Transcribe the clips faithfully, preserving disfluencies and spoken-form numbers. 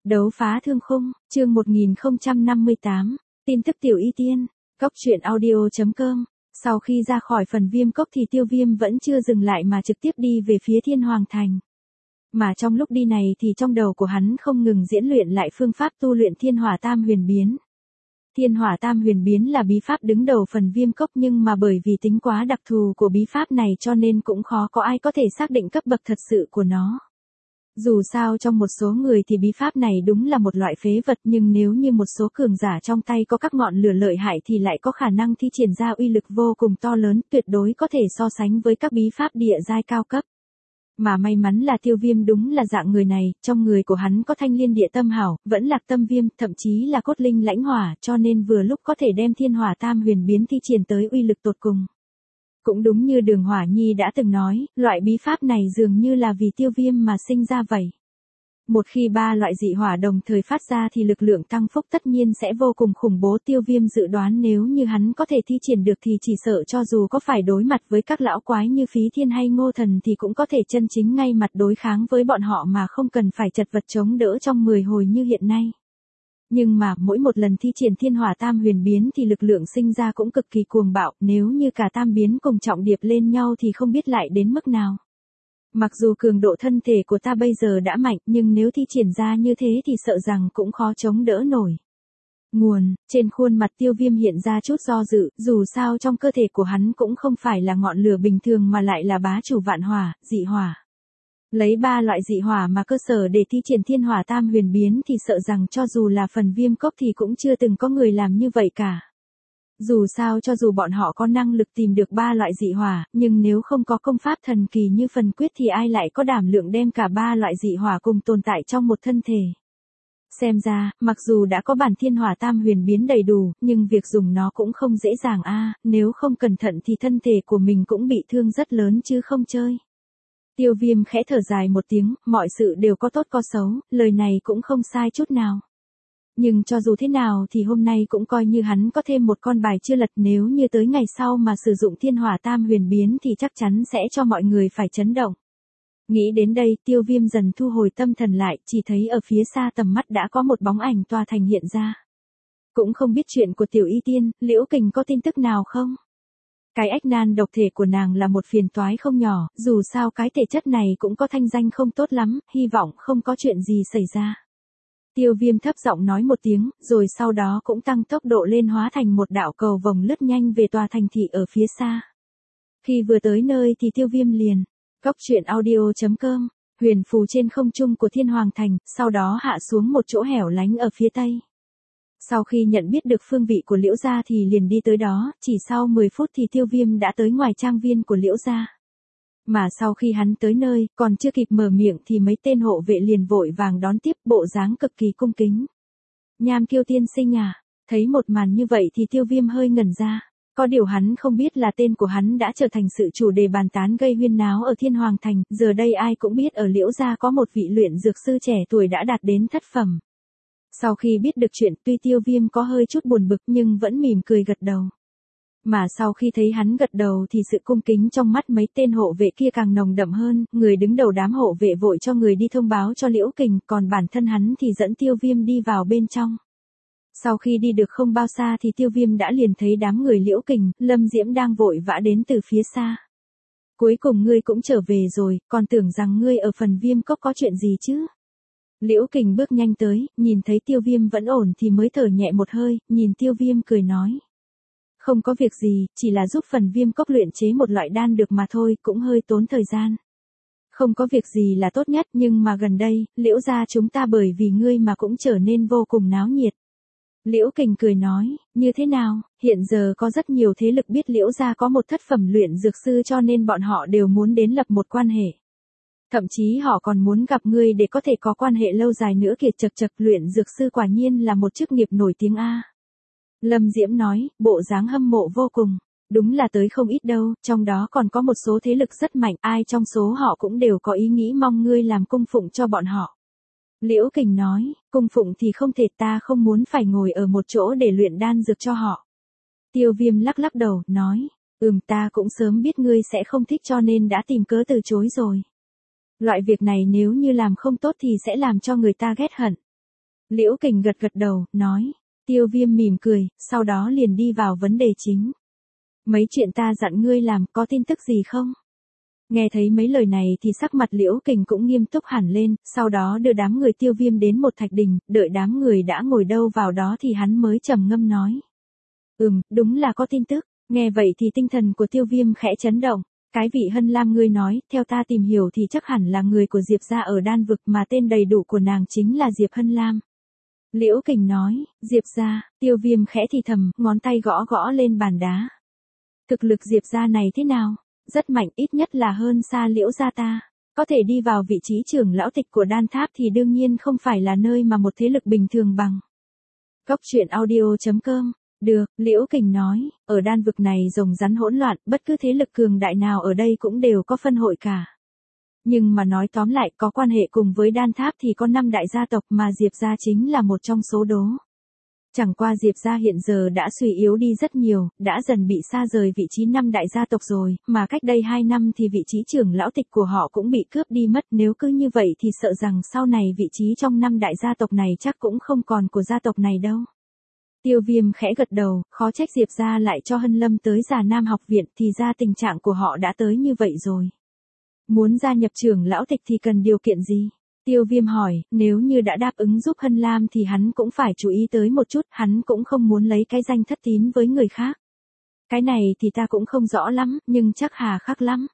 Đấu phá thương khung, chương một nghìn không trăm năm mươi tám, tin tức tiểu y tiên, cốc truyện audio.com. Sau khi ra khỏi phần viêm cốc thì Tiêu Viêm vẫn chưa dừng lại mà trực tiếp đi về phía Thiên Hoàng Thành. Mà trong lúc đi này thì trong đầu của hắn không ngừng diễn luyện lại phương pháp tu luyện Thiên Hỏa Tam Huyền Biến. Thiên Hỏa Tam Huyền Biến là bí pháp đứng đầu phần viêm cốc, nhưng mà bởi vì tính quá đặc thù của bí pháp này cho nên cũng khó có ai có thể xác định cấp bậc thật sự của nó. Dù sao trong một số người thì bí pháp này đúng là một loại phế vật, nhưng nếu như một số cường giả trong tay có các ngọn lửa lợi hại thì lại có khả năng thi triển ra uy lực vô cùng to lớn, tuyệt đối có thể so sánh với các bí pháp địa giai cao cấp. Mà may mắn là Tiêu Viêm đúng là dạng người này, trong người của hắn có thanh liên địa tâm hảo, vẫn lạc tâm viêm, thậm chí là cốt linh lãnh hỏa, cho nên vừa lúc có thể đem Thiên Hỏa Tam Huyền Biến thi triển tới uy lực tột cùng. Cũng đúng như Đường Hỏa Nhi đã từng nói, loại bí pháp này dường như là vì Tiêu Viêm mà sinh ra vậy. Một khi ba loại dị hỏa đồng thời phát ra thì lực lượng tăng phúc tất nhiên sẽ vô cùng khủng bố. Tiêu Viêm dự đoán nếu như hắn có thể thi triển được thì chỉ sợ cho dù có phải đối mặt với các lão quái như Phí Thiên hay Ngô Thần thì cũng có thể chân chính ngay mặt đối kháng với bọn họ mà không cần phải chật vật chống đỡ trong mười hồi như hiện nay. Nhưng mà mỗi một lần thi triển Thiên Hỏa Tam Huyền Biến thì lực lượng sinh ra cũng cực kỳ cuồng bạo, nếu như cả tam biến cùng trọng điệp lên nhau thì không biết lại đến mức nào. Mặc dù cường độ thân thể của ta bây giờ đã mạnh, nhưng nếu thi triển ra như thế thì sợ rằng cũng khó chống đỡ nổi. Nguồn, trên khuôn mặt Tiêu Viêm hiện ra chút do dự, dù sao trong cơ thể của hắn cũng không phải là ngọn lửa bình thường mà lại là bá chủ vạn hỏa, dị hỏa. Lấy ba loại dị hỏa mà cơ sở để thi triển Thiên Hỏa Tam Huyền Biến thì sợ rằng cho dù là phần viêm cốc thì cũng chưa từng có người làm như vậy cả. Dù sao cho dù bọn họ có năng lực tìm được ba loại dị hỏa, nhưng nếu không có công pháp thần kỳ như phần quyết thì ai lại có đảm lượng đem cả ba loại dị hỏa cùng tồn tại trong một thân thể. Xem ra, mặc dù đã có bản Thiên Hỏa Tam Huyền Biến đầy đủ, nhưng việc dùng nó cũng không dễ dàng a, nếu không cẩn thận thì thân thể của mình cũng bị thương rất lớn chứ không chơi. Tiêu Viêm khẽ thở dài một tiếng, mọi sự đều có tốt có xấu, lời này cũng không sai chút nào. Nhưng cho dù thế nào thì hôm nay cũng coi như hắn có thêm một con bài chưa lật, nếu như tới ngày sau mà sử dụng Thiên Hỏa Tam Huyền Biến thì chắc chắn sẽ cho mọi người phải chấn động. Nghĩ đến đây, Tiêu Viêm dần thu hồi tâm thần lại, chỉ thấy ở phía xa tầm mắt đã có một bóng ảnh tòa thành hiện ra. Cũng không biết chuyện của Tiểu Y Tiên, Liễu Kình có tin tức nào không? Cái ách nan độc thể của nàng là một phiền toái không nhỏ, dù sao cái thể chất này cũng có thanh danh không tốt lắm, hy vọng không có chuyện gì xảy ra. Tiêu Viêm thấp giọng nói một tiếng, rồi sau đó cũng tăng tốc độ lên hóa thành một đạo cầu vồng lướt nhanh về tòa thành thị ở phía xa. Khi vừa tới nơi thì Tiêu Viêm liền, cốc truyện audio.com, huyền phù trên không trung của Thiên Hoàng Thành, sau đó hạ xuống một chỗ hẻo lánh ở phía tây. Sau khi nhận biết được phương vị của Liễu gia thì liền đi tới đó, chỉ sau mười phút thì Tiêu Viêm đã tới ngoài trang viên của Liễu gia. Mà sau khi hắn tới nơi, còn chưa kịp mở miệng thì mấy tên hộ vệ liền vội vàng đón tiếp, bộ dáng cực kỳ cung kính. Nham Kiêu tiên sinh à, thấy một màn như vậy thì Tiêu Viêm hơi ngẩn ra. Có điều hắn không biết là tên của hắn đã trở thành sự chủ đề bàn tán gây huyên náo ở Thiên Hoàng Thành, giờ đây ai cũng biết ở Liễu gia có một vị luyện dược sư trẻ tuổi đã đạt đến thất phẩm. Sau khi biết được chuyện, tuy Tiêu Viêm có hơi chút buồn bực nhưng vẫn mỉm cười gật đầu. Mà sau khi thấy hắn gật đầu thì sự cung kính trong mắt mấy tên hộ vệ kia càng nồng đậm hơn, người đứng đầu đám hộ vệ vội cho người đi thông báo cho Liễu Kình, còn bản thân hắn thì dẫn Tiêu Viêm đi vào bên trong. Sau khi đi được không bao xa thì Tiêu Viêm đã liền thấy đám người Liễu Kình, Lâm Diễm đang vội vã đến từ phía xa. Cuối cùng ngươi cũng trở về rồi, còn tưởng rằng ngươi ở phần viêm cốc có chuyện gì chứ? Liễu Kình bước nhanh tới, nhìn thấy Tiêu Viêm vẫn ổn thì mới thở nhẹ một hơi, nhìn Tiêu Viêm cười nói. Không có việc gì, chỉ là giúp phần viêm cốc luyện chế một loại đan được mà thôi, cũng hơi tốn thời gian. Không có việc gì là tốt nhất, nhưng mà gần đây, Liễu gia chúng ta bởi vì ngươi mà cũng trở nên vô cùng náo nhiệt. Liễu Kình cười nói, như thế nào, hiện giờ có rất nhiều thế lực biết Liễu gia có một thất phẩm luyện dược sư cho nên bọn họ đều muốn đến lập một quan hệ. Thậm chí họ còn muốn gặp ngươi để có thể có quan hệ lâu dài nữa kìa. Chật chật, luyện dược sư quả nhiên là một chức nghiệp nổi tiếng a. Lâm Diễm nói, bộ dáng hâm mộ vô cùng. Đúng là tới không ít đâu, trong đó còn có một số thế lực rất mạnh, ai trong số họ cũng đều có ý nghĩ mong ngươi làm cung phụng cho bọn họ. Liễu Kình nói, cung phụng thì không thể, ta không muốn phải ngồi ở một chỗ để luyện đan dược cho họ. Tiêu Viêm lắc lắc đầu, nói, ừm ta cũng sớm biết ngươi sẽ không thích cho nên đã tìm cớ từ chối rồi. Loại việc này nếu như làm không tốt thì sẽ làm cho người ta ghét hận. Liễu Kình gật gật đầu, nói. Tiêu Viêm mỉm cười, sau đó liền đi vào vấn đề chính. Mấy chuyện ta dặn ngươi làm có tin tức gì không? Nghe thấy mấy lời này thì sắc mặt Liễu Kình cũng nghiêm túc hẳn lên, sau đó đưa đám người Tiêu Viêm đến một thạch đình, đợi đám người đã ngồi đâu vào đó thì hắn mới trầm ngâm nói. Ừm, đúng là có tin tức. Nghe vậy thì tinh thần của Tiêu Viêm khẽ chấn động. Cái vị Hân Lam ngươi nói, theo ta tìm hiểu thì chắc hẳn là người của Diệp gia ở Đan vực mà tên đầy đủ của nàng chính là Diệp Hân Lam. Liễu Kình nói, Diệp gia, Tiêu Viêm khẽ thì thầm, ngón tay gõ gõ lên bàn đá. Thực lực Diệp gia này thế nào? Rất mạnh, ít nhất là hơn xa Liễu gia ta. Có thể đi vào vị trí trưởng lão tịch của Đan Tháp thì đương nhiên không phải là nơi mà một thế lực bình thường bằng. Góc truyện audio chấm com. Được, Liễu Kình nói, ở Đan vực này rồng rắn hỗn loạn, bất cứ thế lực cường đại nào ở đây cũng đều có phân hội cả. Nhưng mà nói tóm lại, có quan hệ cùng với Đan Tháp thì có năm đại gia tộc mà Diệp gia chính là một trong số đó. Chẳng qua Diệp gia hiện giờ đã suy yếu đi rất nhiều, đã dần bị xa rời vị trí năm đại gia tộc rồi, mà cách đây hai năm thì vị trí trưởng lão tịch của họ cũng bị cướp đi mất, nếu cứ như vậy thì sợ rằng sau này vị trí trong năm đại gia tộc này chắc cũng không còn của gia tộc này đâu. Tiêu Viêm khẽ gật đầu, khó trách Diệp gia lại cho Hân Lâm tới Già Nam học viện, thì ra tình trạng của họ đã tới như vậy rồi. Muốn gia nhập trưởng lão tịch thì cần điều kiện gì? Tiêu Viêm hỏi, nếu như đã đáp ứng giúp Hân Lam thì hắn cũng phải chú ý tới một chút, hắn cũng không muốn lấy cái danh thất tín với người khác. Cái này thì ta cũng không rõ lắm, nhưng chắc hà khắc lắm.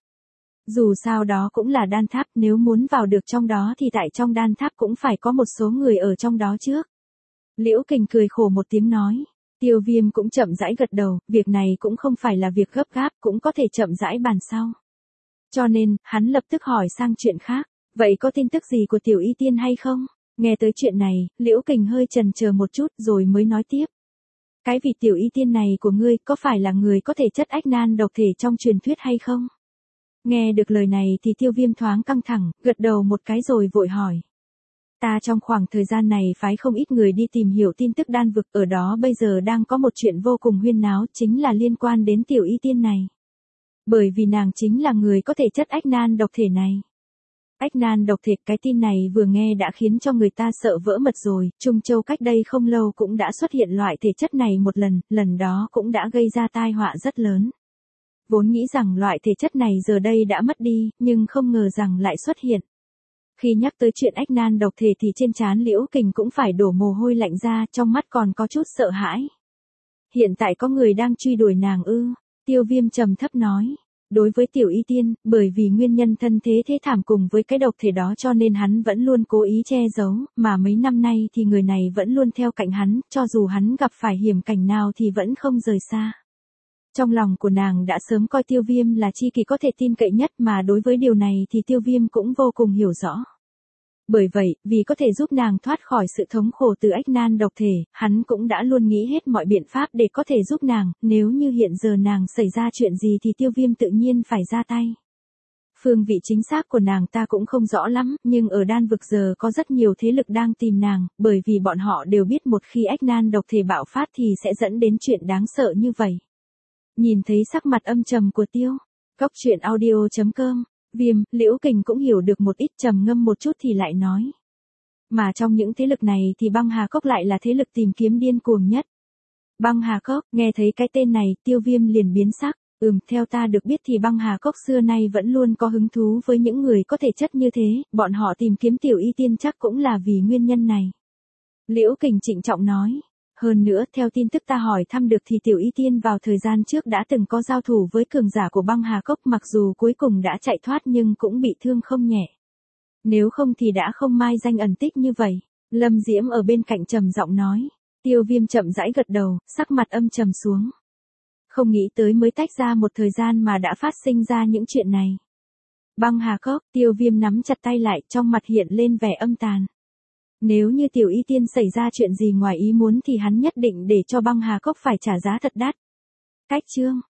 Dù sao đó cũng là Đan Tháp, nếu muốn vào được trong đó thì tại trong Đan Tháp cũng phải có một số người ở trong đó trước. Liễu Kình cười khổ một tiếng nói. Tiêu Viêm cũng chậm rãi gật đầu, việc này cũng không phải là việc gấp gáp, cũng có thể chậm rãi bàn sau. Cho nên, hắn lập tức hỏi sang chuyện khác. Vậy có tin tức gì của Tiểu Y Tiên hay không? Nghe tới chuyện này, Liễu Kình hơi chần chờ một chút rồi mới nói tiếp. Cái vị Tiểu Y Tiên này của ngươi có phải là người có thể chất ách nan độc thể trong truyền thuyết hay không? Nghe được lời này thì Tiêu Viêm thoáng căng thẳng, gật đầu một cái rồi vội hỏi. Ta trong khoảng thời gian này phái không ít người đi tìm hiểu tin tức Đan vực, ở đó bây giờ đang có một chuyện vô cùng huyên náo, chính là liên quan đến Tiểu Y Tiên này. Bởi vì nàng chính là người có thể chất ách nan độc thể này. Ách nan độc thể, cái tin này vừa nghe đã khiến cho người ta sợ vỡ mật rồi, Trung Châu cách đây không lâu cũng đã xuất hiện loại thể chất này một lần, lần đó cũng đã gây ra tai họa rất lớn. Vốn nghĩ rằng loại thể chất này giờ đây đã mất đi, nhưng không ngờ rằng lại xuất hiện. Khi nhắc tới chuyện ách nan độc thể thì trên trán Liễu Kình cũng phải đổ mồ hôi lạnh ra, trong mắt còn có chút sợ hãi. Hiện tại có người đang truy đuổi nàng ư? Tiêu Viêm trầm thấp nói. Đối với Tiểu Y Tiên, bởi vì nguyên nhân thân thế thế thảm cùng với cái độc thể đó cho nên hắn vẫn luôn cố ý che giấu, mà mấy năm nay thì người này vẫn luôn theo cạnh hắn, cho dù hắn gặp phải hiểm cảnh nào thì vẫn không rời xa. Trong lòng của nàng đã sớm coi Tiêu Viêm là chi kỷ có thể tin cậy nhất, mà đối với điều này thì Tiêu Viêm cũng vô cùng hiểu rõ. Bởi vậy, vì có thể giúp nàng thoát khỏi sự thống khổ từ ách nan độc thể, hắn cũng đã luôn nghĩ hết mọi biện pháp để có thể giúp nàng, nếu như hiện giờ nàng xảy ra chuyện gì thì Tiêu Viêm tự nhiên phải ra tay. Phương vị chính xác của nàng ta cũng không rõ lắm, nhưng ở Đan vực giờ có rất nhiều thế lực đang tìm nàng, bởi vì bọn họ đều biết một khi ách nan độc thể bạo phát thì sẽ dẫn đến chuyện đáng sợ như vậy. Nhìn thấy sắc mặt âm trầm của Tiêu, góc truyện audio chấm com. Viêm, Liễu Kình cũng hiểu được một ít, trầm ngâm một chút thì lại nói. Mà trong những thế lực này thì Băng Hà Cốc lại là thế lực tìm kiếm điên cuồng nhất. Băng Hà Cốc, nghe thấy cái tên này, Tiêu Viêm liền biến sắc. Ừm, theo ta được biết thì Băng Hà Cốc xưa nay vẫn luôn có hứng thú với những người có thể chất như thế, bọn họ tìm kiếm Tiểu Y Tiên chắc cũng là vì nguyên nhân này. Liễu Kình trịnh trọng nói. Hơn nữa, theo tin tức ta hỏi thăm được thì Tiểu Y Tiên vào thời gian trước đã từng có giao thủ với cường giả của Băng Hà Cốc, mặc dù cuối cùng đã chạy thoát nhưng cũng bị thương không nhẹ. Nếu không thì đã không mai danh ẩn tích như vậy. Lâm Diễm ở bên cạnh trầm giọng nói. Tiêu Viêm chậm rãi gật đầu, sắc mặt âm trầm xuống. Không nghĩ tới mới tách ra một thời gian mà đã phát sinh ra những chuyện này. Băng Hà Cốc, Tiêu Viêm nắm chặt tay lại, trong mặt hiện lên vẻ âm tàn. Nếu như Tiểu Y Tiên xảy ra chuyện gì ngoài ý muốn thì hắn nhất định để cho Băng Hà Cốc phải trả giá thật đắt. Cách chương